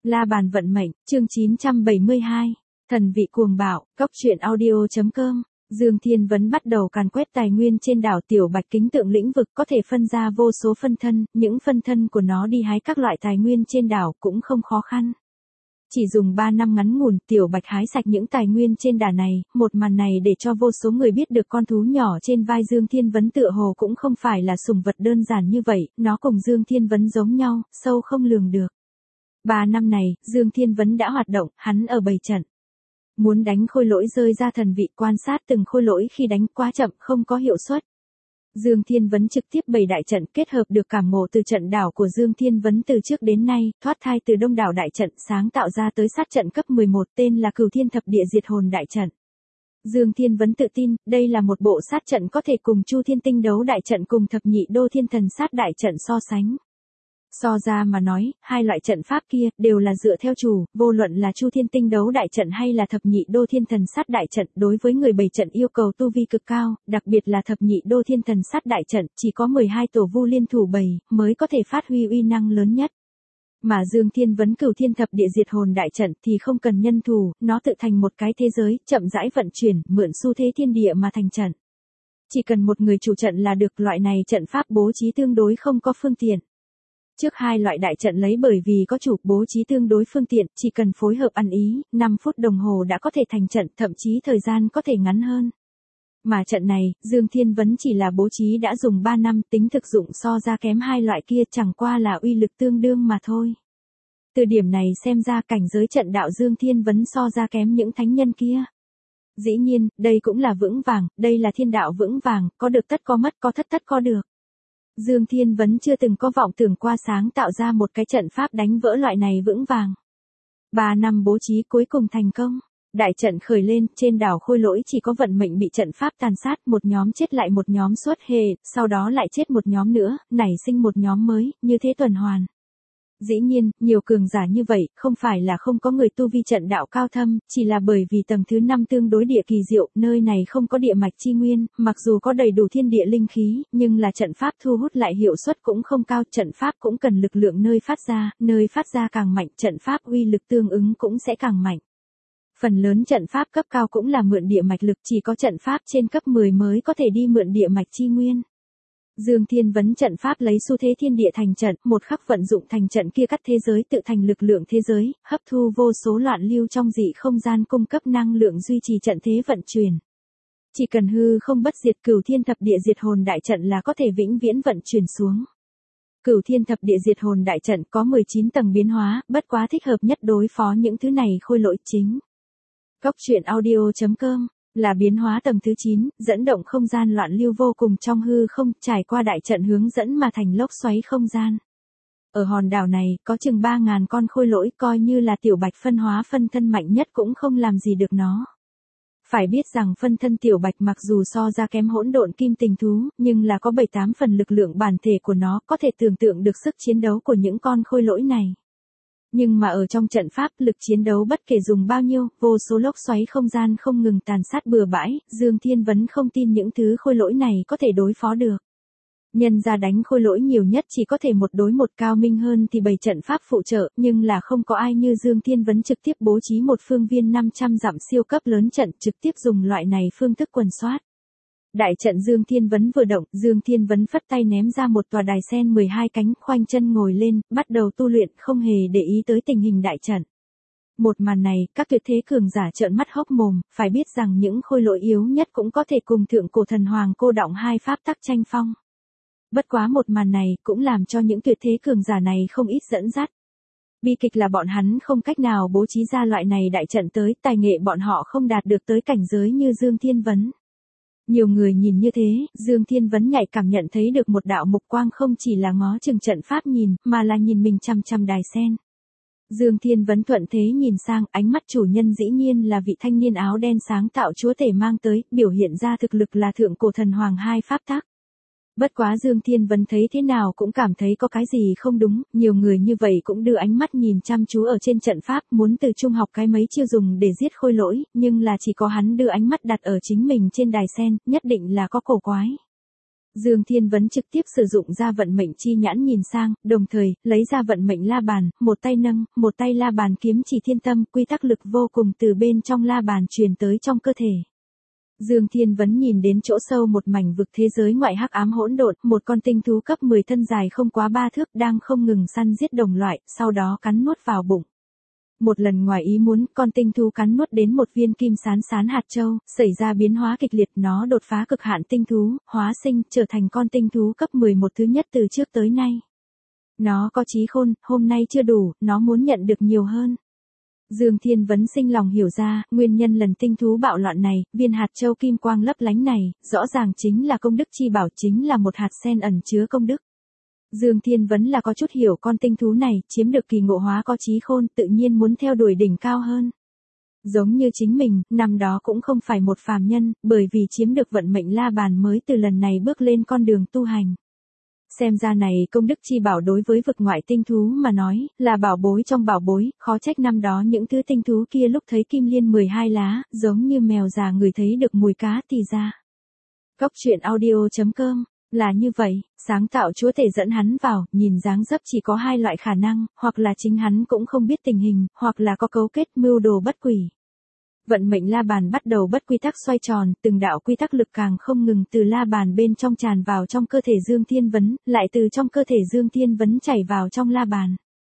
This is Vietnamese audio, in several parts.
La bàn vận mệnh, chương 972. Thần vị cuồng bạo, Cốc truyện audio.com. Dương Thiên Vấn bắt đầu càn quét tài nguyên trên đảo Tiểu Bạch Kính Tượng lĩnh vực, có thể phân ra vô số phân thân, những phân thân của nó đi hái các loại tài nguyên trên đảo cũng không khó khăn. Chỉ dùng 3 năm ngắn ngủn, Tiểu Bạch hái sạch những tài nguyên trên đảo này, một màn này để cho vô số người biết được con thú nhỏ trên vai Dương Thiên Vấn tựa hồ cũng không phải là sủng vật đơn giản như vậy, nó cùng Dương Thiên Vấn giống nhau, sâu không lường được. 3 năm này, Dương Thiên Vấn đã hoạt động, hắn ở bày trận. Muốn đánh khôi lỗi rơi ra thần vị, quan sát từng khôi lỗi khi đánh quá chậm, không có hiệu suất. Dương Thiên Vấn trực tiếp bày đại trận, kết hợp được cảm ngộ từ trận đảo của Dương Thiên Vấn từ trước đến nay, thoát thai từ đông đảo đại trận, sáng tạo ra tới sát trận cấp 11 tên là Cửu Thiên Thập Địa Diệt Hồn đại trận. Dương Thiên Vấn tự tin, đây là một bộ sát trận có thể cùng Chu Thiên Tinh Đấu đại trận cùng Thập Nhị Đô Thiên Thần sát đại trận so sánh. So ra mà nói, hai loại trận pháp kia đều là dựa theo chủ, vô luận là Chu Thiên Tinh Đấu đại trận hay là Thập Nhị Đô Thiên Thần sát đại trận, đối với người bày trận yêu cầu tu vi cực cao, đặc biệt là Thập Nhị Đô Thiên Thần sát đại trận, chỉ có 12 tổ vu liên thủ bày mới có thể phát huy uy năng lớn nhất. Mà Dương Thiên Vấn Cửu Thiên Thập Địa Diệt Hồn đại trận thì không cần nhân thủ, nó tự thành một cái thế giới, chậm rãi vận chuyển, mượn xu thế thiên địa mà thành trận. Chỉ cần một người chủ trận là được, loại này trận pháp bố trí tương đối không có phương tiện. Trước hai loại đại trận lấy bởi vì có chủ bố trí tương đối phương tiện, chỉ cần phối hợp ăn ý, 5 phút đồng hồ đã có thể thành trận, thậm chí thời gian có thể ngắn hơn. Mà trận này, Dương Thiên Vấn chỉ là bố trí đã dùng 3 năm, tính thực dụng so ra kém hai loại kia, chẳng qua là uy lực tương đương mà thôi. Từ điểm này xem ra cảnh giới trận đạo Dương Thiên Vấn so ra kém những thánh nhân kia. Dĩ nhiên, đây cũng là vững vàng, đây là thiên đạo vững vàng, có được tất có mất, có thất tất có được. Dương Thiên Vấn chưa từng có vọng tưởng qua sáng tạo ra một cái trận pháp đánh vỡ loại này vững vàng. 3 năm bố trí cuối cùng thành công. Đại trận khởi lên, trên đảo khôi lỗi chỉ có vận mệnh bị trận pháp tàn sát, một nhóm chết lại một nhóm xuất hề, sau đó lại chết một nhóm nữa, nảy sinh một nhóm mới, như thế tuần hoàn. Dĩ nhiên, nhiều cường giả như vậy, không phải là không có người tu vi trận đạo cao thâm, chỉ là bởi vì tầng thứ 5 tương đối địa kỳ diệu, nơi này không có địa mạch chi nguyên, mặc dù có đầy đủ thiên địa linh khí, nhưng là trận pháp thu hút lại hiệu suất cũng không cao, trận pháp cũng cần lực lượng nơi phát ra càng mạnh, trận pháp uy lực tương ứng cũng sẽ càng mạnh. Phần lớn trận pháp cấp cao cũng là mượn địa mạch lực, chỉ có trận pháp trên cấp 10 mới có thể đi mượn địa mạch chi nguyên. Dương Thiên Vấn trận pháp lấy xu thế thiên địa thành trận, một khắc vận dụng thành trận kia cắt thế giới tự thành lực lượng thế giới, hấp thu vô số loạn lưu trong dị không gian cung cấp năng lượng duy trì trận thế vận chuyển. Chỉ cần hư không bất diệt, Cửu Thiên Thập Địa Diệt Hồn đại trận là có thể vĩnh viễn vận chuyển xuống. Cửu Thiên Thập Địa Diệt Hồn đại trận có 19 tầng biến hóa, bất quá thích hợp nhất đối phó những thứ này khôi lỗi chính. Cốc truyện audio.com là biến hóa tầng thứ 9, dẫn động không gian loạn lưu vô cùng trong hư không, trải qua đại trận hướng dẫn mà thành lốc xoáy không gian. Ở hòn đảo này, có chừng 3.000 con khôi lỗi, coi như là Tiểu Bạch phân hóa phân thân mạnh nhất cũng không làm gì được nó. Phải biết rằng phân thân Tiểu Bạch mặc dù so ra kém hỗn độn kim tình thú, nhưng là có 7-8 phần lực lượng bản thể của nó, có thể tưởng tượng được sức chiến đấu của những con khôi lỗi này. Nhưng mà ở trong trận pháp, lực chiến đấu bất kể dùng bao nhiêu, vô số lốc xoáy không gian không ngừng tàn sát bừa bãi, Dương Thiên Vấn không tin những thứ khôi lỗi này có thể đối phó được. Nhân ra đánh khôi lỗi nhiều nhất chỉ có thể một đối một, cao minh hơn thì bày trận pháp phụ trợ, nhưng là không có ai như Dương Thiên Vấn trực tiếp bố trí một phương viên 500 dặm siêu cấp lớn trận, trực tiếp dùng loại này phương thức quần soát. Đại trận Dương Thiên Vấn vừa động, Dương Thiên Vấn phất tay ném ra một tòa đài sen 12 cánh, khoanh chân ngồi lên, bắt đầu tu luyện, không hề để ý tới tình hình đại trận. Một màn này, các tuyệt thế cường giả trợn mắt hốc mồm, phải biết rằng những khôi lỗi yếu nhất cũng có thể cùng thượng cổ thần hoàng cô đọng hai pháp tắc tranh phong. Bất quá một màn này cũng làm cho những tuyệt thế cường giả này không ít dẫn dắt. Bi kịch là bọn hắn không cách nào bố trí ra loại này đại trận tới, tài nghệ bọn họ không đạt được tới cảnh giới như Dương Thiên Vấn. Nhiều người nhìn như thế, Dương Thiên Vấn nhạy cảm nhận thấy được một đạo mục quang không chỉ là ngó chừng trận pháp nhìn, mà là nhìn mình chăm chăm đài sen. Dương Thiên Vấn thuận thế nhìn sang, ánh mắt chủ nhân dĩ nhiên là vị thanh niên áo đen sáng tạo chúa tể mang tới, biểu hiện ra thực lực là thượng cổ thần hoàng hai pháp tắc. Bất quá Dương Thiên Vấn thấy thế nào cũng cảm thấy có cái gì không đúng, nhiều người như vậy cũng đưa ánh mắt nhìn chăm chú ở trên trận pháp, muốn từ trung học cái mấy chiêu dùng để giết khôi lỗi, nhưng là chỉ có hắn đưa ánh mắt đặt ở chính mình trên đài sen, nhất định là có cổ quái. Dương Thiên Vấn trực tiếp sử dụng ra vận mệnh chi nhãn nhìn sang, đồng thời, lấy ra vận mệnh la bàn, một tay nâng, một tay la bàn kiếm chỉ thiên tâm, quy tắc lực vô cùng từ bên trong la bàn truyền tới trong cơ thể. Dương Thiên Vấn nhìn đến chỗ sâu một mảnh vực thế giới ngoại hắc ám hỗn độn, một con tinh thú cấp 10 thân dài không quá 3 thước đang không ngừng săn giết đồng loại, sau đó cắn nuốt vào bụng. Một lần ngoài ý muốn, con tinh thú cắn nuốt đến một viên kim sán hạt châu, xảy ra biến hóa kịch liệt, nó đột phá cực hạn tinh thú, hóa sinh, trở thành con tinh thú cấp 11 thứ nhất từ trước tới nay. Nó có trí khôn, hôm nay chưa đủ, nó muốn nhận được nhiều hơn. Dương Thiên Vấn sinh lòng hiểu ra, nguyên nhân lần tinh thú bạo loạn này, viên hạt châu kim quang lấp lánh này, rõ ràng chính là công đức chi bảo, chính là một hạt sen ẩn chứa công đức. Dương Thiên Vấn là có chút hiểu con tinh thú này, chiếm được kỳ ngộ hóa có trí khôn, tự nhiên muốn theo đuổi đỉnh cao hơn. Giống như chính mình, năm đó cũng không phải một phàm nhân, bởi vì chiếm được vận mệnh la bàn mới từ lần này bước lên con đường tu hành. Xem ra này công đức chi bảo đối với vực ngoại tinh thú mà nói, là bảo bối trong bảo bối, khó trách năm đó những thứ tinh thú kia lúc thấy kim liên 12 lá, giống như mèo già người thấy được mùi cá thì ra. Cóc truyện audio.com là như vậy, sáng tạo chúa tể dẫn hắn vào, nhìn dáng dấp chỉ có hai loại khả năng, hoặc là chính hắn cũng không biết tình hình, hoặc là có cấu kết mưu đồ bất quỷ. Vận mệnh la bàn bắt đầu bất quy tắc xoay tròn, từng đạo quy tắc lực càng không ngừng từ la bàn bên trong tràn vào trong cơ thể Dương Thiên Vấn, lại từ trong cơ thể Dương Thiên Vấn chảy vào trong la bàn.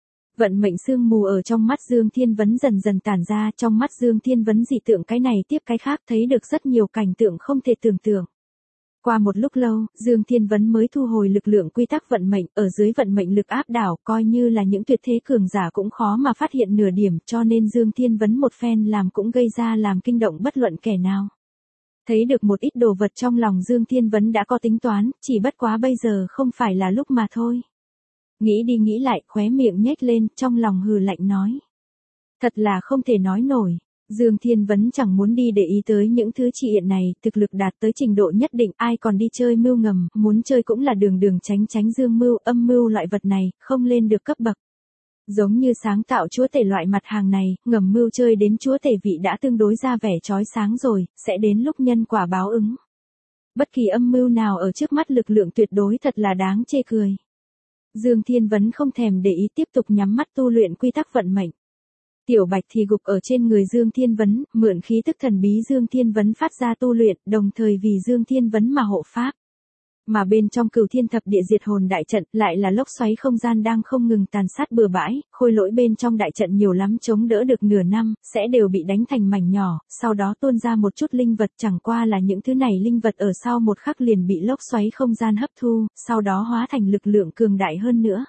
Vận mệnh sương mù ở trong mắt Dương Thiên Vấn dần dần tản ra, trong mắt Dương Thiên Vấn dị tượng cái này tiếp cái khác, thấy được rất nhiều cảnh tượng không thể tưởng tượng. Qua một lúc lâu, Dương Thiên Vấn mới thu hồi lực lượng quy tắc vận mệnh, ở dưới vận mệnh lực áp đảo, coi như là những tuyệt thế cường giả cũng khó mà phát hiện nửa điểm, cho nên Dương Thiên Vấn một phen làm cũng gây ra làm kinh động bất luận kẻ nào. Thấy được một ít đồ vật trong lòng Dương Thiên Vấn đã có tính toán, chỉ bất quá bây giờ không phải là lúc mà thôi. Nghĩ đi nghĩ lại, khóe miệng nhếch lên, trong lòng hừ lạnh nói. Thật là không thể nói nổi. Dương Thiên Vấn chẳng muốn đi để ý tới những thứ chị hiện này, thực lực đạt tới trình độ nhất định, ai còn đi chơi mưu ngầm, muốn chơi cũng là đường đường tránh dương mưu, âm mưu loại vật này, không lên được cấp bậc. Giống như sáng tạo chúa tể loại mặt hàng này, ngầm mưu chơi đến chúa tể vị đã tương đối ra vẻ chói sáng rồi, sẽ đến lúc nhân quả báo ứng. Bất kỳ âm mưu nào ở trước mắt lực lượng tuyệt đối thật là đáng chê cười. Dương Thiên Vấn không thèm để ý tiếp tục nhắm mắt tu luyện quy tắc vận mệnh. Tiểu Bạch thì gục ở trên người Dương Thiên Vấn, mượn khí tức thần bí Dương Thiên Vấn phát ra tu luyện, đồng thời vì Dương Thiên Vấn mà hộ pháp. Mà bên trong Cửu Thiên Thập Địa Diệt Hồn đại trận, lại là lốc xoáy không gian đang không ngừng tàn sát bừa bãi, khôi lỗi bên trong đại trận nhiều lắm chống đỡ được nửa năm, sẽ đều bị đánh thành mảnh nhỏ, sau đó tuôn ra một chút linh vật, chẳng qua là những thứ này linh vật ở sau một khắc liền bị lốc xoáy không gian hấp thu, sau đó hóa thành lực lượng cường đại hơn nữa.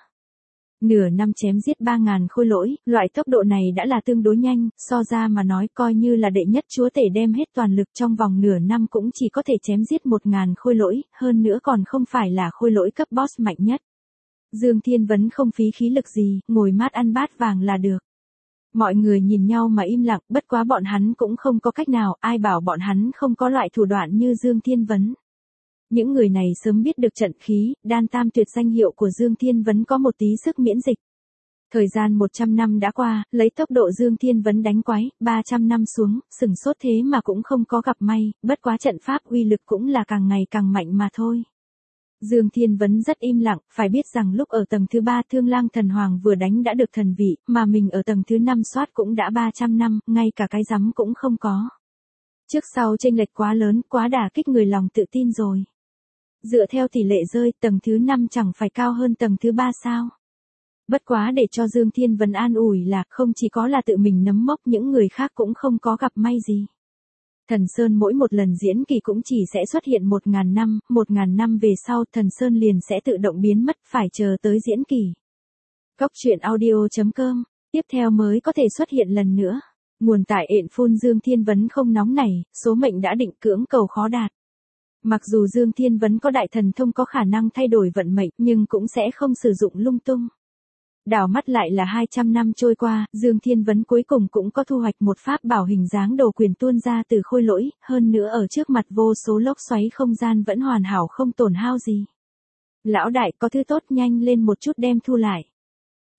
Nửa năm chém giết 3.000 khôi lỗi, loại tốc độ này đã là tương đối nhanh, so ra mà nói coi như là đệ nhất chúa tể đem hết toàn lực trong vòng nửa năm cũng chỉ có thể chém giết 1.000 khôi lỗi, hơn nữa còn không phải là khôi lỗi cấp boss mạnh nhất. Dương Thiên Vấn không phí khí lực gì, ngồi mát ăn bát vàng là được. Mọi người nhìn nhau mà im lặng, bất quá bọn hắn cũng không có cách nào, ai bảo bọn hắn không có loại thủ đoạn như Dương Thiên Vấn. Những người này sớm biết được trận khí, đan tam tuyệt danh hiệu của Dương Thiên Vấn có một tí sức miễn dịch. Thời gian 100 năm đã qua, lấy tốc độ Dương Thiên Vấn đánh quái, 300 năm xuống, sừng sốt thế mà cũng không có gặp may, bất quá trận pháp uy lực cũng là càng ngày càng mạnh mà thôi. Dương Thiên Vấn rất im lặng, phải biết rằng lúc ở tầng thứ 3 Thương Lang Thần Hoàng vừa đánh đã được thần vị, mà mình ở tầng thứ 5 soát cũng đã 300 năm, ngay cả cái rắm cũng không có. Trước sau chênh lệch quá lớn, quá đả kích người lòng tự tin rồi. Dựa theo tỷ lệ rơi, tầng thứ 5 chẳng phải cao hơn tầng thứ 3 sao? Bất quá để cho Dương Thiên Vấn an ủi là không chỉ có là tự mình nấm mốc, những người khác cũng không có gặp may gì. Thần Sơn mỗi một lần diễn kỳ cũng chỉ sẽ xuất hiện 1.000 năm, 1.000 năm về sau Thần Sơn liền sẽ tự động biến mất, phải chờ tới diễn kỳ. Cóc truyện audio.com, tiếp theo mới có thể xuất hiện lần nữa. Nguồn tại ện phun Dương Thiên Vấn không nóng nảy, số mệnh đã định cưỡng cầu khó đạt. Mặc dù Dương Thiên Vấn có đại thần thông có khả năng thay đổi vận mệnh, nhưng cũng sẽ không sử dụng lung tung. Đảo mắt lại là 200 năm trôi qua, Dương Thiên Vấn cuối cùng cũng có thu hoạch một pháp bảo hình dáng đồ quyền tuôn ra từ khôi lỗi, hơn nữa ở trước mặt vô số lốc xoáy không gian vẫn hoàn hảo không tổn hao gì. Lão đại có thứ tốt nhanh lên một chút đem thu lại.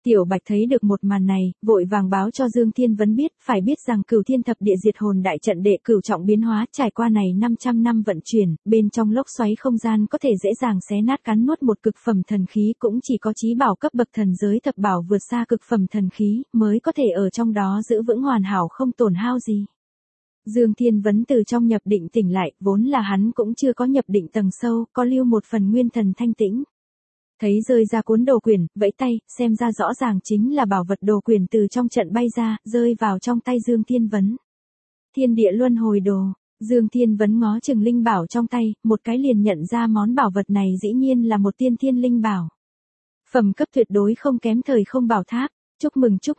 Tiểu Bạch thấy được một màn này, vội vàng báo cho Dương Thiên Vấn biết, phải biết rằng Cửu Thiên Thập Địa Diệt Hồn Đại Trận đệ cửu trọng biến hóa trải qua này 500 năm vận chuyển, bên trong lốc xoáy không gian có thể dễ dàng xé nát cắn nuốt một cực phẩm thần khí, cũng chỉ có chí bảo cấp bậc thần giới thập bảo vượt xa cực phẩm thần khí, mới có thể ở trong đó giữ vững hoàn hảo không tổn hao gì. Dương Thiên Vấn từ trong nhập định tỉnh lại, vốn là hắn cũng chưa có nhập định tầng sâu, có lưu một phần nguyên thần thanh tĩnh. Thấy rơi ra cuốn đồ quyển, vẫy tay, xem ra rõ ràng chính là bảo vật đồ quyển từ trong trận bay ra, rơi vào trong tay Dương Thiên Vấn. Thiên địa luân hồi đồ, Dương Thiên Vấn ngó chừng linh bảo trong tay, một cái liền nhận ra món bảo vật này dĩ nhiên là một tiên thiên linh bảo. Phẩm cấp tuyệt đối không kém thời không bảo tháp, chúc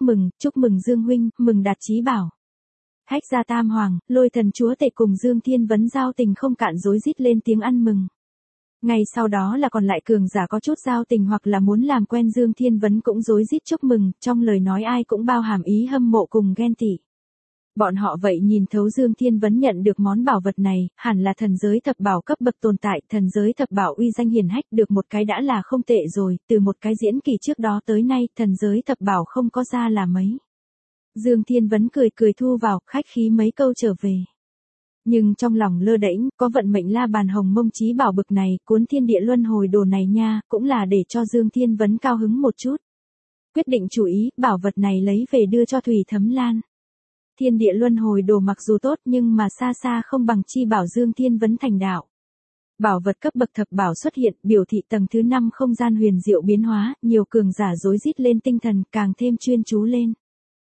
mừng Dương huynh, mừng đạt chí bảo. Hách gia tam hoàng, Lôi thần chúa tể cùng Dương Thiên Vấn giao tình không cạn rối rít lên tiếng ăn mừng. Ngay sau đó là còn lại cường giả có chút giao tình hoặc là muốn làm quen Dương Thiên Vấn cũng rối rít chúc mừng, trong lời nói ai cũng bao hàm ý hâm mộ cùng ghen tị. Bọn họ vậy nhìn thấu Dương Thiên Vấn nhận được món bảo vật này, hẳn là thần giới thập bảo cấp bậc tồn tại, thần giới thập bảo uy danh hiển hách được một cái đã là không tệ rồi, từ một cái diễn kỳ trước đó tới nay, thần giới thập bảo không có ra là mấy. Dương Thiên Vấn cười thu vào, khách khí mấy câu trở về. Nhưng trong lòng lơ đễnh, có vận mệnh la bàn hồng mông chí bảo bực này, cuốn thiên địa luân hồi đồ này nha, cũng là để cho Dương Thiên Vấn cao hứng một chút. Quyết định chủ ý, bảo vật này lấy về đưa cho Thủy Thấm Lan. Thiên địa luân hồi đồ mặc dù tốt nhưng mà xa xa không bằng chi bảo Dương Thiên Vấn thành đạo. Bảo vật cấp bậc thập bảo xuất hiện, biểu thị tầng thứ 5 không gian huyền diệu biến hóa, nhiều cường giả rối rít lên tinh thần, càng thêm chuyên chú lên.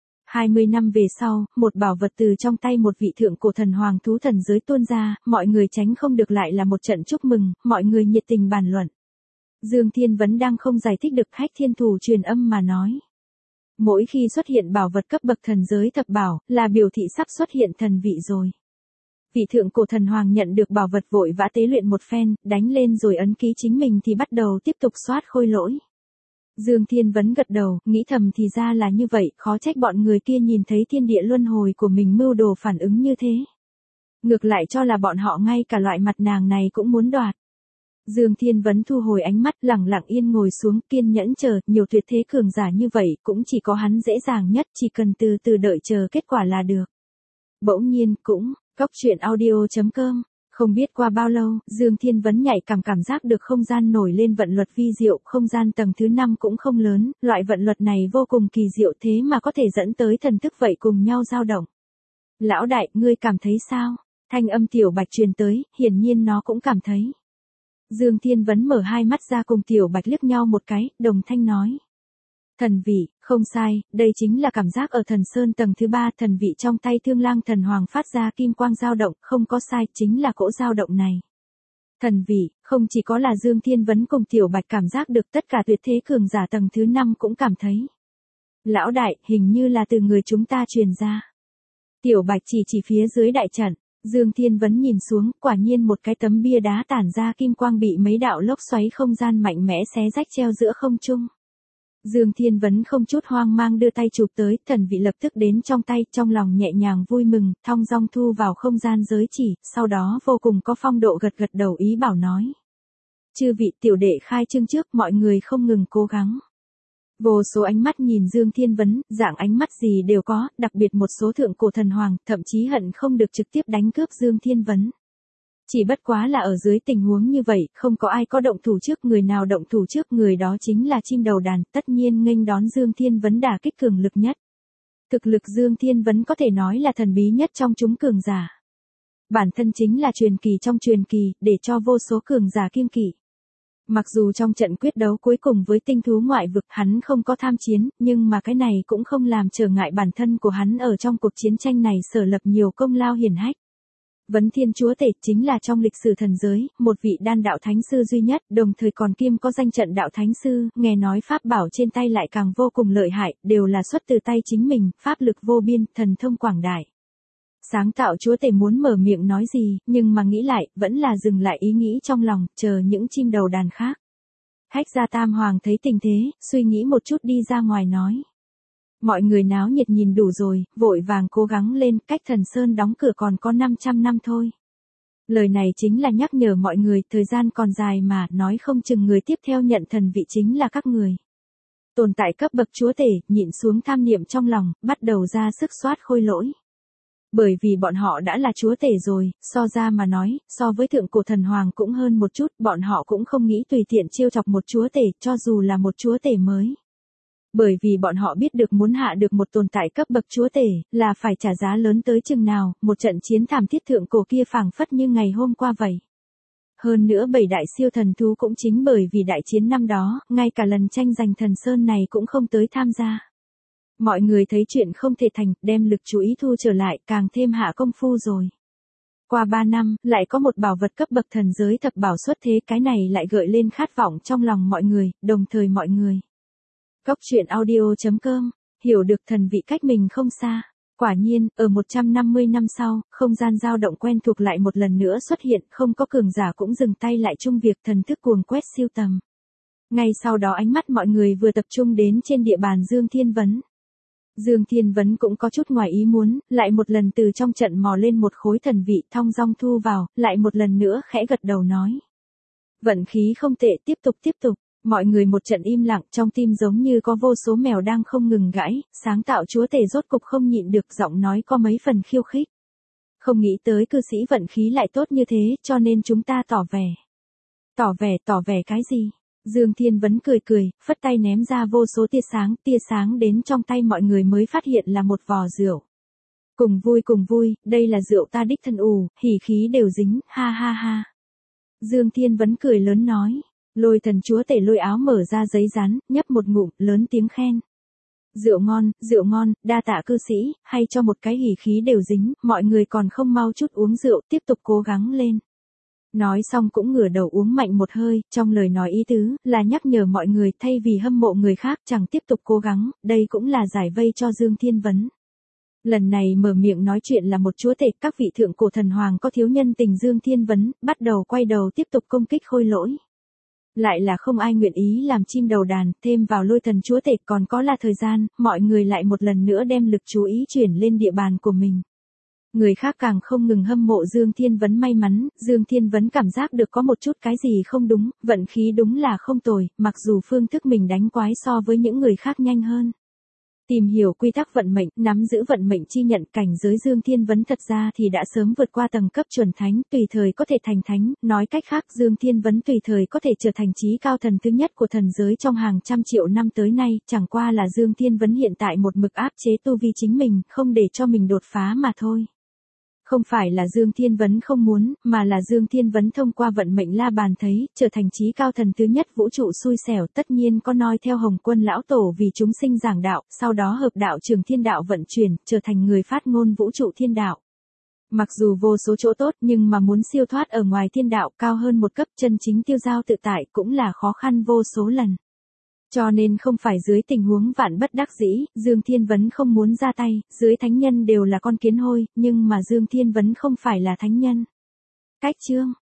20 năm về sau, một bảo vật từ trong tay một vị thượng cổ thần hoàng thú thần giới tuôn ra, mọi người tránh không được lại là một trận chúc mừng, mọi người nhiệt tình bàn luận. Dương Thiên Vấn đang không giải thích được, Hách Thiên Thủ truyền âm mà nói. Mỗi khi xuất hiện bảo vật cấp bậc thần giới thập bảo, là biểu thị sắp xuất hiện thần vị rồi. Vị thượng cổ thần hoàng nhận được bảo vật vội vã tế luyện một phen, đánh lên rồi ấn ký chính mình thì bắt đầu tiếp tục soát khôi lỗi. Dương Thiên Vấn gật đầu, nghĩ thầm thì ra là như vậy, khó trách bọn người kia nhìn thấy thiên địa luân hồi của mình mưu đồ phản ứng như thế. Ngược lại cho là bọn họ ngay cả loại mặt nàng này cũng muốn đoạt. Dương Thiên Vấn thu hồi ánh mắt, lặng lặng yên ngồi xuống, kiên nhẫn chờ, nhiều tuyệt thế cường giả như vậy, cũng chỉ có hắn dễ dàng nhất, chỉ cần từ từ đợi chờ kết quả là được. Bỗng nhiên, cũng, coctruyện.audio.com. Không biết qua bao lâu, Dương Thiên Vấn nhạy cảm giác được không gian nổi lên vận luật vi diệu, không gian tầng thứ 5 cũng không lớn, loại vận luật này vô cùng kỳ diệu thế mà có thể dẫn tới thần thức vậy cùng nhau dao động. Lão đại, ngươi cảm thấy sao? Thanh âm Tiểu Bạch truyền tới, hiển nhiên nó cũng cảm thấy. Dương Thiên Vấn mở hai mắt ra cùng Tiểu Bạch liếc nhau một cái, đồng thanh nói. Thần vị, không sai, đây chính là cảm giác ở thần sơn tầng thứ 3, thần vị trong tay Thương Lang thần hoàng phát ra kim quang dao động, không có sai, chính là cỗ dao động này. Thần vị, không chỉ có là Dương Thiên Vấn cùng Tiểu Bạch cảm giác được, tất cả tuyệt thế cường giả tầng thứ 5 cũng cảm thấy. Lão đại, hình như là từ người chúng ta truyền ra. Tiểu Bạch chỉ phía dưới đại trận, Dương Thiên Vấn nhìn xuống, quả nhiên một cái tấm bia đá tản ra kim quang bị mấy đạo lốc xoáy không gian mạnh mẽ xé rách treo giữa không trung. Dương Thiên Vấn không chút hoang mang đưa tay chụp tới, thần vị lập tức đến trong tay, trong lòng nhẹ nhàng vui mừng, thong dong thu vào không gian giới chỉ, sau đó vô cùng có phong độ gật đầu ý bảo nói. Chư vị tiểu đệ khai trương trước, mọi người không ngừng cố gắng. Vô số ánh mắt nhìn Dương Thiên Vấn, dạng ánh mắt gì đều có, đặc biệt một số thượng cổ thần hoàng, thậm chí hận không được trực tiếp đánh cướp Dương Thiên Vấn. Chỉ bất quá là ở dưới tình huống như vậy, không có ai có động thủ trước, người nào động thủ trước người đó chính là chim đầu đàn, tất nhiên nghênh đón Dương Thiên Vấn đả kích cường lực nhất. Thực lực Dương Thiên Vấn có thể nói là thần bí nhất trong chúng cường giả. Bản thân chính là truyền kỳ trong truyền kỳ, để cho vô số cường giả kiêng kỵ. Mặc dù trong trận quyết đấu cuối cùng với tinh thú ngoại vực hắn không có tham chiến, nhưng mà cái này cũng không làm trở ngại bản thân của hắn ở trong cuộc chiến tranh này sở lập nhiều công lao hiển hách. Vấn Thiên Chúa Tể chính là trong lịch sử thần giới, một vị đan đạo thánh sư duy nhất, đồng thời còn kiêm có danh trận đạo thánh sư, nghe nói pháp bảo trên tay lại càng vô cùng lợi hại, đều là xuất từ tay chính mình, pháp lực vô biên, thần thông quảng đại. Sáng tạo Chúa Tể muốn mở miệng nói gì, nhưng mà nghĩ lại, vẫn là dừng lại ý nghĩ trong lòng, chờ những chim đầu đàn khác. Hách gia tam hoàng thấy tình thế, suy nghĩ một chút đi ra ngoài nói. Mọi người náo nhiệt nhìn đủ rồi, vội vàng cố gắng lên, cách thần sơn đóng cửa còn có 500 năm thôi. Lời này chính là nhắc nhở mọi người, thời gian còn dài mà, nói không chừng người tiếp theo nhận thần vị chính là các người. Tồn tại cấp bậc chúa tể, nhịn xuống tham niệm trong lòng, bắt đầu ra sức soát khôi lỗi. Bởi vì bọn họ đã là chúa tể rồi, so ra mà nói, so với thượng cổ thần hoàng cũng hơn một chút, bọn họ cũng không nghĩ tùy tiện trêu chọc một chúa tể, cho dù là một chúa tể mới. Bởi vì bọn họ biết được muốn hạ được một tồn tại cấp bậc chúa tể, là phải trả giá lớn tới chừng nào, một trận chiến thảm thiết thượng cổ kia phảng phất như ngày hôm qua vậy. Hơn nữa 7 đại siêu thần thú cũng chính bởi vì đại chiến năm đó, ngay cả lần tranh giành thần sơn này cũng không tới tham gia. Mọi người thấy chuyện không thể thành, đem lực chú ý thu trở lại, càng thêm hạ công phu rồi. Qua 3 năm, lại có một bảo vật cấp bậc thần giới thập bảo xuất thế, cái này lại gợi lên khát vọng trong lòng mọi người, đồng thời mọi người. Cóc truyện audio.com, hiểu được thần vị cách mình không xa. Quả nhiên, ở 150 năm sau, không gian dao động quen thuộc lại một lần nữa xuất hiện, không có cường giả cũng dừng tay lại chung việc thần thức cuồng quét siêu tầm. Ngay sau đó ánh mắt mọi người vừa tập trung đến trên địa bàn Dương Thiên Vấn. Dương Thiên Vấn cũng có chút ngoài ý muốn, lại một lần từ trong trận mò lên một khối thần vị thong dong thu vào, lại một lần nữa khẽ gật đầu nói. Vận khí không tệ, tiếp tục. Mọi người một trận im lặng, trong tim giống như có vô số mèo đang không ngừng gãy, sáng tạo chúa tể rốt cục không nhịn được, giọng nói có mấy phần khiêu khích. Không nghĩ tới cư sĩ vận khí lại tốt như thế, cho nên chúng ta tỏ vẻ. Tỏ vẻ cái gì? Dương Thiên Vấn cười, phất tay ném ra vô số tia sáng đến trong tay mọi người mới phát hiện là một vò rượu. Cùng vui, đây là rượu ta đích thân hỉ khí đều dính, ha. Dương Thiên Vấn cười lớn nói. Lôi thần chúa tể lôi áo mở ra giấy rán, nhấp một ngụm, lớn tiếng khen. Rượu ngon, đa tạ cư sĩ, hay cho một cái hỉ khí đều dính, mọi người còn không mau chút uống rượu, tiếp tục cố gắng lên. Nói xong cũng ngửa đầu uống mạnh một hơi, trong lời nói ý tứ, là nhắc nhở mọi người thay vì hâm mộ người khác chẳng tiếp tục cố gắng, đây cũng là giải vây cho Dương Thiên Vấn. Lần này mở miệng nói chuyện là một chúa tể, các vị thượng cổ thần hoàng có thiếu nhân tình Dương Thiên Vấn, bắt đầu quay đầu tiếp tục công kích khôi lỗi. Lại là không ai nguyện ý làm chim đầu đàn, thêm vào lôi thần chúa tể còn có là thời gian, mọi người lại một lần nữa đem lực chú ý chuyển lên địa bàn của mình. Người khác càng không ngừng hâm mộ Dương Thiên Vấn may mắn, Dương Thiên Vấn cảm giác được có một chút cái gì không đúng, vận khí đúng là không tồi, mặc dù phương thức mình đánh quái so với những người khác nhanh hơn. Tìm hiểu quy tắc vận mệnh, nắm giữ vận mệnh chi nhận, cảnh giới Dương Thiên Vấn thật ra thì đã sớm vượt qua tầng cấp chuẩn thánh, tùy thời có thể thành thánh, nói cách khác Dương Thiên Vấn tùy thời có thể trở thành chí cao thần thứ nhất của thần giới trong hàng trăm triệu năm tới nay, chẳng qua là Dương Thiên Vấn hiện tại một mực áp chế tu vi chính mình, không để cho mình đột phá mà thôi. Không phải là Dương Thiên Vấn không muốn, mà là Dương Thiên Vấn thông qua vận mệnh la bàn thấy, trở thành chí cao thần thứ nhất vũ trụ xui xẻo, tất nhiên có noi theo Hồng Quân lão tổ vì chúng sinh giảng đạo, sau đó hợp đạo trường thiên đạo vận chuyển, trở thành người phát ngôn vũ trụ thiên đạo. Mặc dù vô số chỗ tốt nhưng mà muốn siêu thoát ở ngoài thiên đạo cao hơn một cấp chân chính tiêu giao tự tại cũng là khó khăn vô số lần. Cho nên không phải dưới tình huống vạn bất đắc dĩ, Dương Thiên Vấn không muốn ra tay, dưới thánh nhân đều là con kiến hôi, nhưng mà Dương Thiên Vấn không phải là thánh nhân. Cách chương